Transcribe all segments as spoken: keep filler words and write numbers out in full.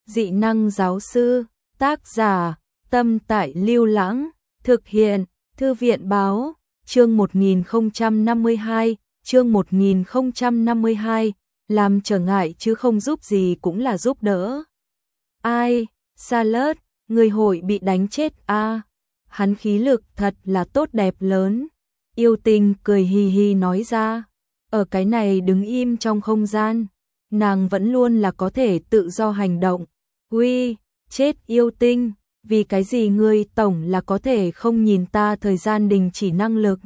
dị năng giáo sư, tác giả, Tâm Tại Lưu Lãng, thực hiện, Thư viện báo, chương một nghìn không trăm năm mươi hai, chương một nghìn không trăm năm mươi hai, làm trở ngại chứ không giúp gì cũng là giúp đỡ. Ai, Charlotte, người hội bị đánh chết a? Hắn khí lực thật là tốt đẹp lớn. Yêu Tinh cười hì hì nói ra, ở cái này đứng im trong không gian, nàng vẫn luôn là có thể tự do hành động. Uy, chết Yêu Tinh, vì cái gì ngươi tổng là có thể không nhìn ta thời gian đình chỉ năng lực?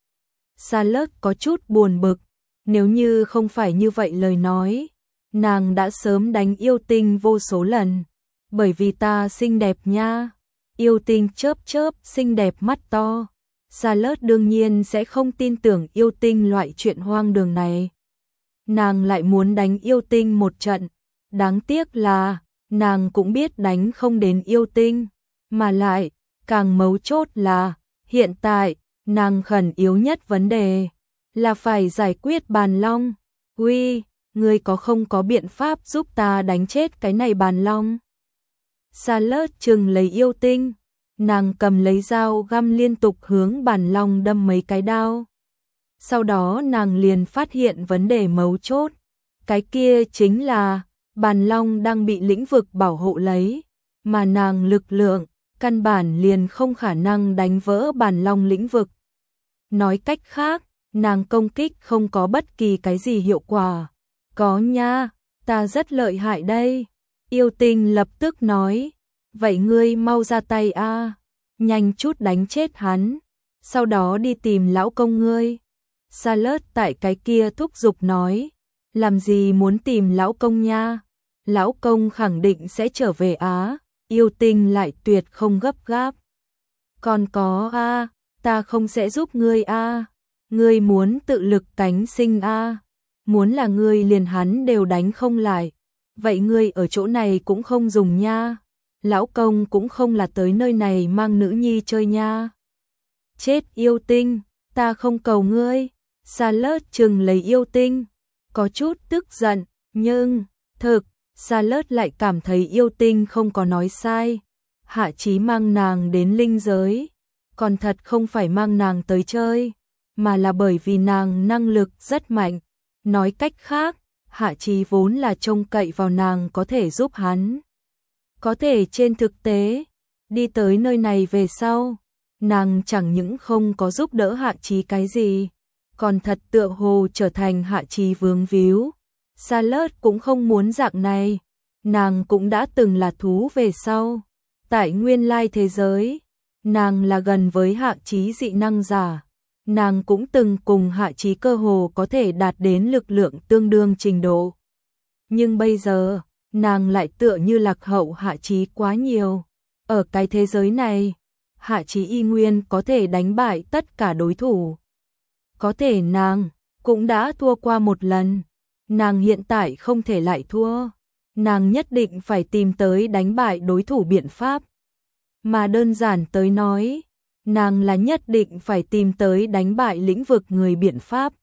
Charlotte có chút buồn bực, nếu như không phải như vậy lời nói, nàng đã sớm đánh Yêu Tinh vô số lần, bởi vì ta xinh đẹp nha. Yêu Tinh chớp chớp xinh đẹp mắt to. Charlotte đương nhiên sẽ không tin tưởng Yêu Tinh loại chuyện hoang đường này. Nàng lại muốn đánh Yêu Tinh một trận, đáng tiếc là nàng cũng biết đánh không đến Yêu Tinh, mà lại càng mấu chốt là hiện tại nàng khẩn yếu nhất vấn đề là phải giải quyết Bàn Long. Uy, ngươi có không có biện pháp giúp ta đánh chết cái này Bàn Long? Charlotte chừng lấy Yêu Tinh, nàng cầm lấy dao găm liên tục hướng Bàn Long đâm mấy cái đao. Sau đó nàng liền phát hiện vấn đề mấu chốt, cái kia chính là Bàn Long đang bị lĩnh vực bảo hộ lấy, mà nàng lực lượng căn bản liền không khả năng đánh vỡ Bàn Long lĩnh vực. Nói cách khác, nàng công kích không có bất kỳ cái gì hiệu quả. Có nha, ta rất lợi hại đây. Yêu Tinh lập tức nói, vậy ngươi mau ra tay a, nhanh chút đánh chết hắn, sau đó đi tìm lão công ngươi. Charlotte tại cái kia thúc giục nói, làm gì muốn tìm lão công nha, lão công khẳng định sẽ trở về á. Yêu Tinh lại tuyệt không gấp gáp. Còn có a, ta không sẽ giúp ngươi a, ngươi muốn tự lực cánh sinh a, muốn là ngươi liền hắn đều đánh không lại, vậy ngươi ở chỗ này cũng không dùng nha, lão công cũng không là tới nơi này mang nữ nhi chơi nha. Chết Yêu Tinh, ta không cầu ngươi. Charlotte chừng lấy Yêu Tinh, có chút tức giận, nhưng thực Charlotte lại cảm thấy Yêu Tinh không có nói sai. Hạ Chí mang nàng đến linh giới, còn thật không phải mang nàng tới chơi, mà là bởi vì nàng năng lực rất mạnh. Nói cách khác, Hạ Chí vốn là trông cậy vào nàng có thể giúp hắn. Có thể trên thực tế, đi tới nơi này về sau, nàng chẳng những không có giúp đỡ Hạ Chí cái gì, còn thật tựa hồ trở thành Hạ Chí vướng víu. Charlotte cũng không muốn dạng này, nàng cũng đã từng là thú về sau. Tại nguyên lai thế giới, nàng là gần với Hạ Chí dị năng giả, nàng cũng từng cùng Hạ Chí cơ hồ có thể đạt đến lực lượng tương đương trình độ. Nhưng bây giờ, nàng lại tựa như lạc hậu Hạ Chí quá nhiều. Ở cái thế giới này, Hạ Chí y nguyên có thể đánh bại tất cả đối thủ. Có thể nàng cũng đã thua qua một lần, nàng hiện tại không thể lại thua, nàng nhất định phải tìm tới đánh bại đối thủ biện pháp. Mà đơn giản tới nói, nàng là nhất định phải tìm tới đánh bại lĩnh vực người biện pháp.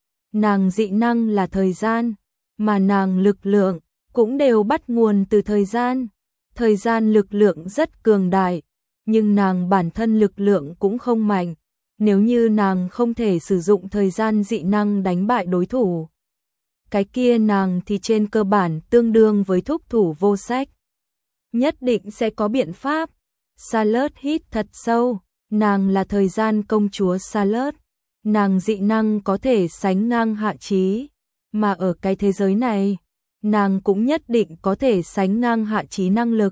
Nàng dị năng là thời gian, mà nàng lực lượng cũng đều bắt nguồn từ thời gian. Thời gian lực lượng rất cường đại, nhưng nàng bản thân lực lượng cũng không mạnh. Nếu như nàng không thể sử dụng thời gian dị năng đánh bại đối thủ, cái kia nàng thì trên cơ bản tương đương với thúc thủ vô sách. Nhất định sẽ có biện pháp. Charlotte hít thật sâu, nàng là thời gian công chúa Charlotte, nàng dị năng có thể sánh ngang Hạ Chí, mà ở cái thế giới này, nàng cũng nhất định có thể sánh ngang Hạ Chí năng lực.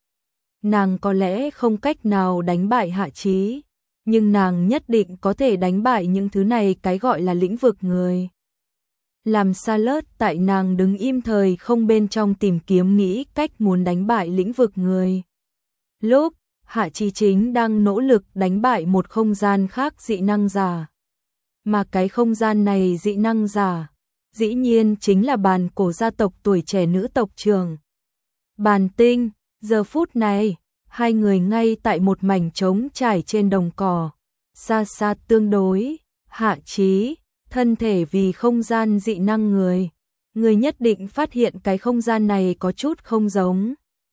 Nàng có lẽ không cách nào đánh bại Hạ Chí, nhưng nàng nhất định có thể đánh bại những thứ này cái gọi là lĩnh vực người. Làm Charlotte tại nàng đứng im thời không bên trong tìm kiếm nghĩ cách muốn đánh bại lĩnh vực người. Lúc Hạ Chí chính đang nỗ lực đánh bại một không gian khác dị năng giả. Mà cái không gian này dị năng giả, dĩ nhiên chính là Bàn Cổ gia tộc tuổi trẻ nữ tộc trưởng. Bàn Tinh, giờ phút này, hai người ngay tại một mảnh trống trải trên đồng cỏ, xa xa tương đối. Hạ Chí, thân thể vì không gian dị năng người, người nhất định phát hiện cái không gian này có chút không giống.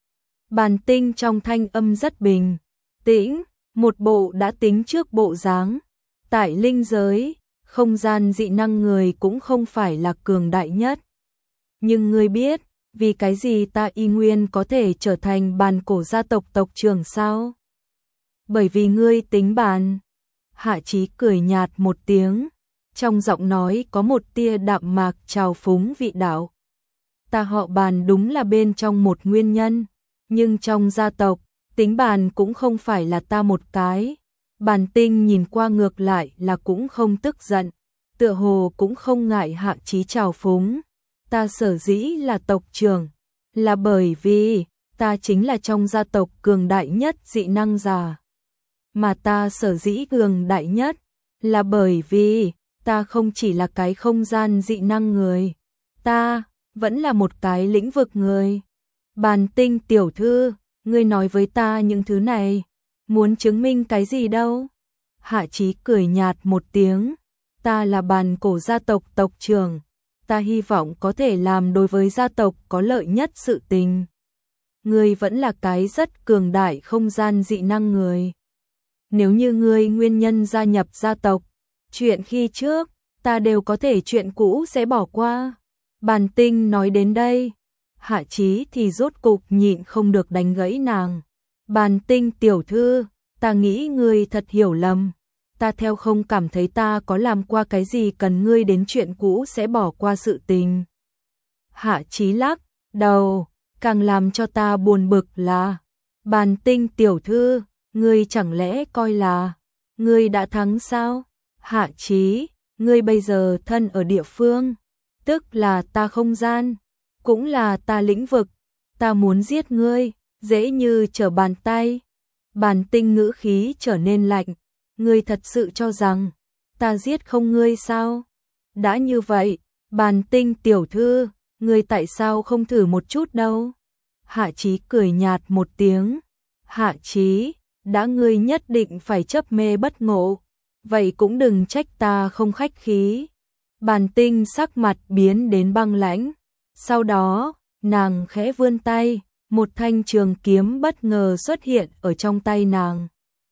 Bàn tinh trong thanh âm rất bình tĩnh, một bộ đã tính trước bộ dáng. Tại linh giới, không gian dị năng người cũng không phải là cường đại nhất. Nhưng ngươi biết, vì cái gì ta y nguyên có thể trở thành bàn cổ gia tộc tộc trưởng sao? Bởi vì ngươi tính bàn. Hạ Chí cười nhạt một tiếng, trong giọng nói có một tia đạm mạc trào phúng vị đạo. Ta họ Bàn đúng là bên trong một nguyên nhân, nhưng trong gia tộc, tính bàn cũng không phải là ta một cái. Bàn tinh nhìn qua ngược lại là cũng không tức giận, tựa hồ cũng không ngại Hạ Chí trào phúng. Ta sở dĩ là tộc trưởng, là bởi vì ta chính là trong gia tộc cường đại nhất dị năng giả. Mà ta sở dĩ cường đại nhất, là bởi vì ta không chỉ là cái không gian dị năng người, ta vẫn là một cái lĩnh vực người. Bàn tinh tiểu thư, ngươi nói với ta những thứ này, muốn chứng minh cái gì đâu? Hạ Chí cười nhạt một tiếng, ta là bàn cổ gia tộc tộc trưởng, ta hy vọng có thể làm đối với gia tộc có lợi nhất sự tình. Ngươi vẫn là cái rất cường đại không gian dị năng người. Nếu như ngươi nguyên nhân gia nhập gia tộc, chuyện khi trước, ta đều có thể chuyện cũ sẽ bỏ qua. Bàn tinh nói đến đây, Hạ Chí thì rốt cục nhịn không được đánh gãy nàng. Bàn tinh tiểu thư, ta nghĩ ngươi thật hiểu lầm. Ta theo không cảm thấy ta có làm qua cái gì cần ngươi đến chuyện cũ sẽ bỏ qua sự tình. Hạ Chí lắc đầu, càng làm cho ta buồn bực là, bàn tinh tiểu thư, ngươi chẳng lẽ coi là ngươi đã thắng sao? Hạ Chí, ngươi bây giờ thân ở địa phương, tức là ta không gian, cũng là ta lĩnh vực, ta muốn giết ngươi, dễ như trở bàn tay. Bàn tinh ngữ khí trở nên lạnh, ngươi thật sự cho rằng ta giết không ngươi sao? Đã như vậy, bàn tinh tiểu thư, ngươi tại sao không thử một chút đâu? Hạ Chí cười nhạt một tiếng, Hạ Chí, đã ngươi nhất định phải chấp mê bất ngộ, vậy cũng đừng trách ta không khách khí. Bàn tinh sắc mặt biến đến băng lãnh, sau đó, nàng khẽ vươn tay, một thanh trường kiếm bất ngờ xuất hiện ở trong tay nàng.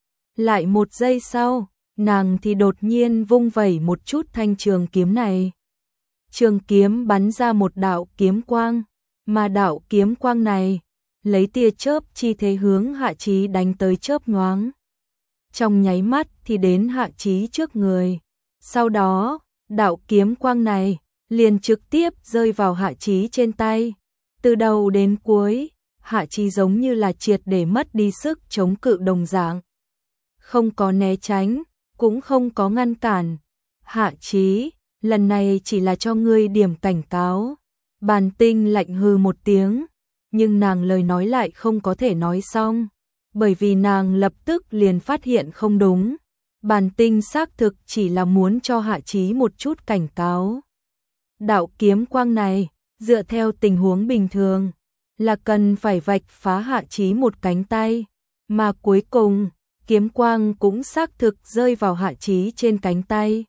Lại một giây sau, nàng thì đột nhiên vung vẩy một chút thanh trường kiếm này. Trường kiếm bắn ra một đạo kiếm quang, mà đạo kiếm quang này lấy tia chớp chi thế hướng Hạ Chí đánh tới chớp nhoáng. Trong nháy mắt thì đến Hạ Chí trước người. Sau đó, đạo kiếm quang này liền trực tiếp rơi vào Hạ Chí trên tay. Từ đầu đến cuối, Hạ Chí giống như là triệt để mất đi sức chống cự đồng dạng. Không có né tránh, cũng không có ngăn cản. Hạ Chí, lần này chỉ là cho ngươi điểm cảnh cáo. Bàn tinh lạnh hừ một tiếng, nhưng nàng lời nói lại không có thể nói xong, bởi vì nàng lập tức liền phát hiện không đúng. Bàn tinh xác thực chỉ là muốn cho Hạ Chí một chút cảnh cáo. Đạo kiếm quang này, dựa theo tình huống bình thường, là cần phải vạch phá Hạ Chí một cánh tay, mà cuối cùng, kiếm quang cũng xác thực rơi vào Hạ Chí trên cánh tay.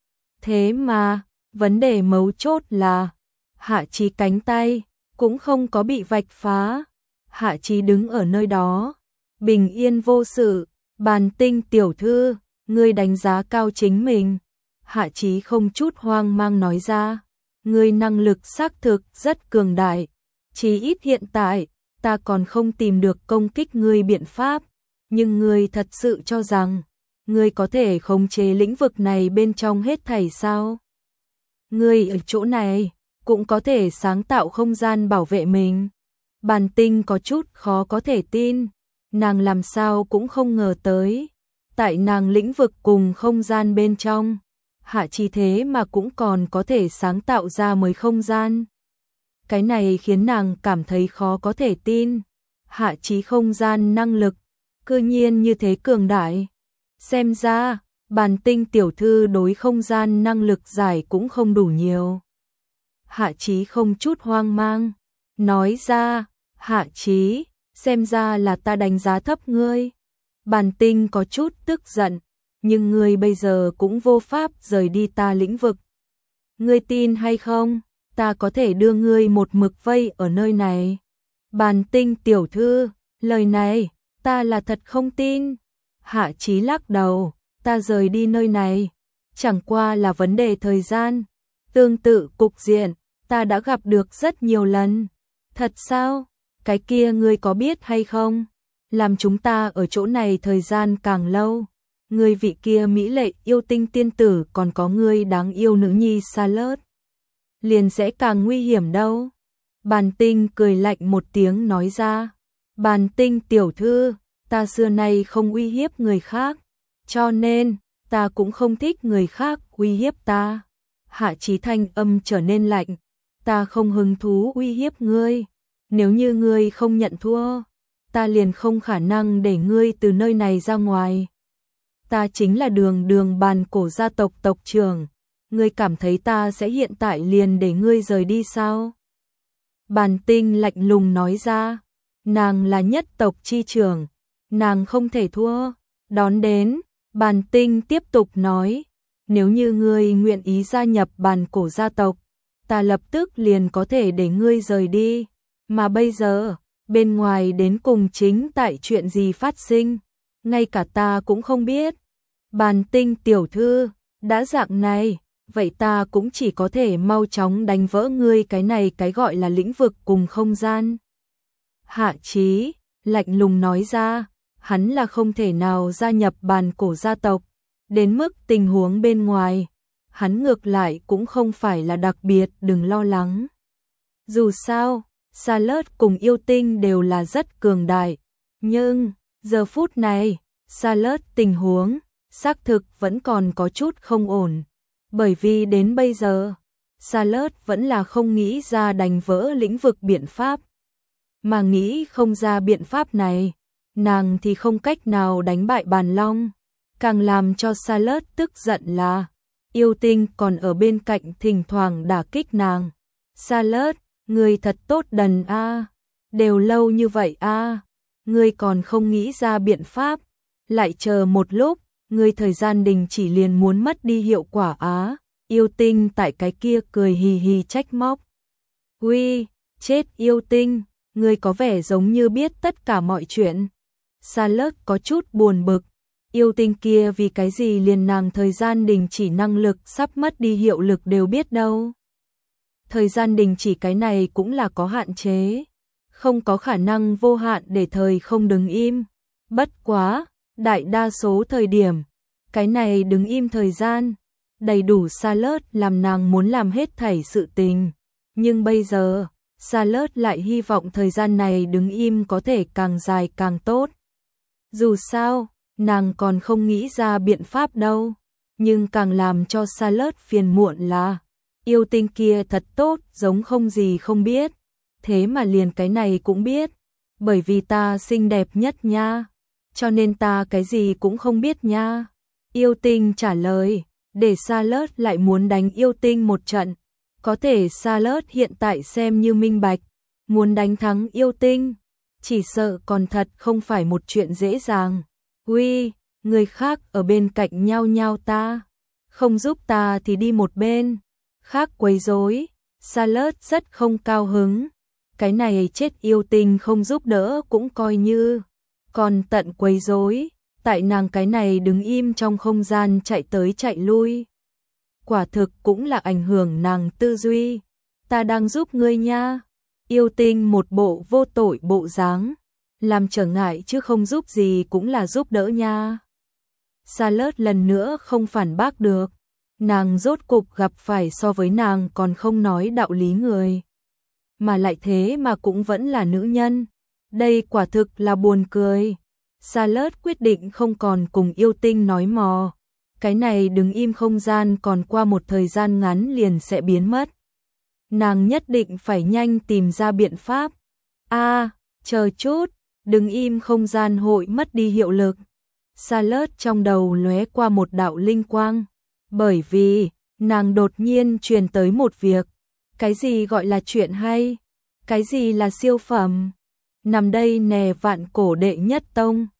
Thế mà, vấn đề mấu chốt là, Hạ Chí cánh tay cũng không có bị vạch phá. Hạ Chí đứng ở nơi đó, bình yên vô sự. Bàn tinh tiểu thư, ngươi đánh giá cao chính mình. Hạ Chí không chút hoang mang nói ra, ngươi năng lực xác thực rất cường đại, chí ít hiện tại, ta còn không tìm được công kích ngươi biện pháp, nhưng ngươi thật sự cho rằng, ngươi có thể khống chế lĩnh vực này bên trong hết thảy sao? Ngươi ở chỗ này, cũng có thể sáng tạo không gian bảo vệ mình. Bàn tinh có chút khó có thể tin, nàng làm sao cũng không ngờ tới. Tại nàng lĩnh vực cùng không gian bên trong, Hạ Chí thế mà cũng còn có thể sáng tạo ra mới không gian. Cái này khiến nàng cảm thấy khó có thể tin. Hạ Chí không gian năng lực, cư nhiên như thế cường đại. Xem ra, bàn tinh tiểu thư đối không gian năng lực giải cũng không đủ nhiều. Hạ Chí không chút hoang mang, nói ra, Hạ Chí, xem ra là ta đánh giá thấp ngươi. Bàn tinh có chút tức giận, nhưng ngươi bây giờ cũng vô pháp rời đi ta lĩnh vực. Ngươi tin hay không, ta có thể đưa ngươi một mực vây ở nơi này. Bàn tinh tiểu thư, Lời này, ta là thật không tin. Hạ Chí lắc đầu, ta rời đi nơi này, chẳng qua là vấn đề thời gian. Tương tự cục diện, ta đã gặp được rất nhiều lần. Thật sao? Cái kia ngươi có biết hay không? Làm chúng ta ở chỗ này thời gian càng lâu, ngươi vị kia mỹ lệ yêu tinh tiên tử còn có ngươi đáng yêu nữ nhi Charlotte, liền sẽ càng nguy hiểm đâu. Bàn Tinh cười lạnh một tiếng nói ra. Bàn Tinh tiểu thư, ta xưa nay không uy hiếp người khác, cho nên ta cũng không thích người khác uy hiếp ta. Hạ Chí thanh âm trở nên lạnh, ta không hứng thú uy hiếp ngươi, nếu như ngươi không nhận thua, ta liền không khả năng để ngươi từ nơi này ra ngoài. Ta chính là Đường Đường Bàn Cổ gia tộc tộc trưởng, ngươi cảm thấy ta sẽ hiện tại liền để ngươi rời đi sao? Bàn Tinh lạnh lùng nói ra, nàng là nhất tộc chi trưởng, nàng không thể thua. Đón đến, Bàn Tinh tiếp tục nói, nếu như ngươi nguyện ý gia nhập Bàn Cổ gia tộc, ta lập tức liền có thể để ngươi rời đi, mà bây giờ, bên ngoài đến cùng chính tại chuyện gì phát sinh, ngay cả ta cũng không biết. Bàn Tinh tiểu thư, đã dạng này, vậy ta cũng chỉ có thể mau chóng đánh vỡ ngươi cái này cái gọi là lĩnh vực cùng không gian. Hạ Chí lạnh lùng nói ra, hắn là không thể nào gia nhập Bàn Cổ gia tộc, đến mức tình huống bên ngoài, hắn ngược lại cũng không phải là đặc biệt, đừng lo lắng. Dù sao, Charlotte cùng yêu tinh đều là rất cường đại, nhưng giờ phút này, Charlotte tình huống xác thực vẫn còn có chút không ổn, bởi vì đến bây giờ, Charlotte vẫn là không nghĩ ra đánh vỡ lĩnh vực biện pháp, mà nghĩ không ra biện pháp này, nàng thì không cách nào đánh bại Bàn Long. Càng làm cho Charlotte tức giận là yêu tinh còn ở bên cạnh thỉnh thoảng đả kích nàng. Charlotte, ngươi thật tốt đần a, đều lâu như vậy a, ngươi còn không nghĩ ra biện pháp, lại chờ một lúc, ngươi thời gian đình chỉ liền muốn mất đi hiệu quả á. Yêu tinh tại cái kia cười hì hì trách móc. Uy, chết yêu tinh, ngươi có vẻ giống như biết tất cả mọi chuyện. Charlotte có chút buồn bực. Yêu tinh kia vì cái gì liền nàng thời gian đình chỉ năng lực sắp mất đi hiệu lực đều biết đâu. Thời gian đình chỉ cái này cũng là có hạn chế, không có khả năng vô hạn để thời không đứng im. Bất quá, đại đa số thời điểm, cái này đứng im thời gian, đầy đủ Charlotte làm nàng muốn làm hết thảy sự tình. Nhưng bây giờ, Charlotte lại hy vọng thời gian này đứng im có thể càng dài càng tốt. Dù sao, nàng còn không nghĩ ra biện pháp đâu, nhưng càng làm cho Charlotte phiền muộn là yêu tinh kia thật tốt, giống không gì không biết, thế mà liền cái này cũng biết, bởi vì ta xinh đẹp nhất nha, cho nên ta cái gì cũng không biết nha. Yêu tinh trả lời, để Charlotte lại muốn đánh yêu tinh một trận, có thể Charlotte hiện tại xem như minh bạch, muốn đánh thắng yêu tinh, chỉ sợ còn thật không phải một chuyện dễ dàng. Uy, người khác ở bên cạnh nhau nhau ta, không giúp ta thì đi một bên, khác quấy rối. Charlotte rất không cao hứng, cái này chết yêu tinh không giúp đỡ cũng coi như, còn tận quấy rối, tại nàng cái này đứng im trong không gian chạy tới chạy lui. Quả thực cũng là ảnh hưởng nàng tư duy, ta đang giúp ngươi nha. Yêu tinh một bộ vô tội bộ dáng, làm trở ngại chứ không giúp gì cũng là giúp đỡ nha. Charlotte lần nữa không phản bác được, nàng rốt cục gặp phải so với nàng còn không nói đạo lý người, mà lại thế mà cũng vẫn là nữ nhân, đây quả thực là buồn cười. Charlotte quyết định không còn cùng yêu tinh nói mò, cái này đứng im không gian còn qua một thời gian ngắn liền sẽ biến mất, nàng nhất định phải nhanh tìm ra biện pháp. A, à, chờ chút, đứng im không gian hội mất đi hiệu lực. Charlotte trong đầu lóe qua một đạo linh quang, bởi vì nàng đột nhiên truyền tới một việc, cái gì gọi là chuyện hay, cái gì là siêu phẩm. Nằm đây nè, vạn cổ đệ nhất tông,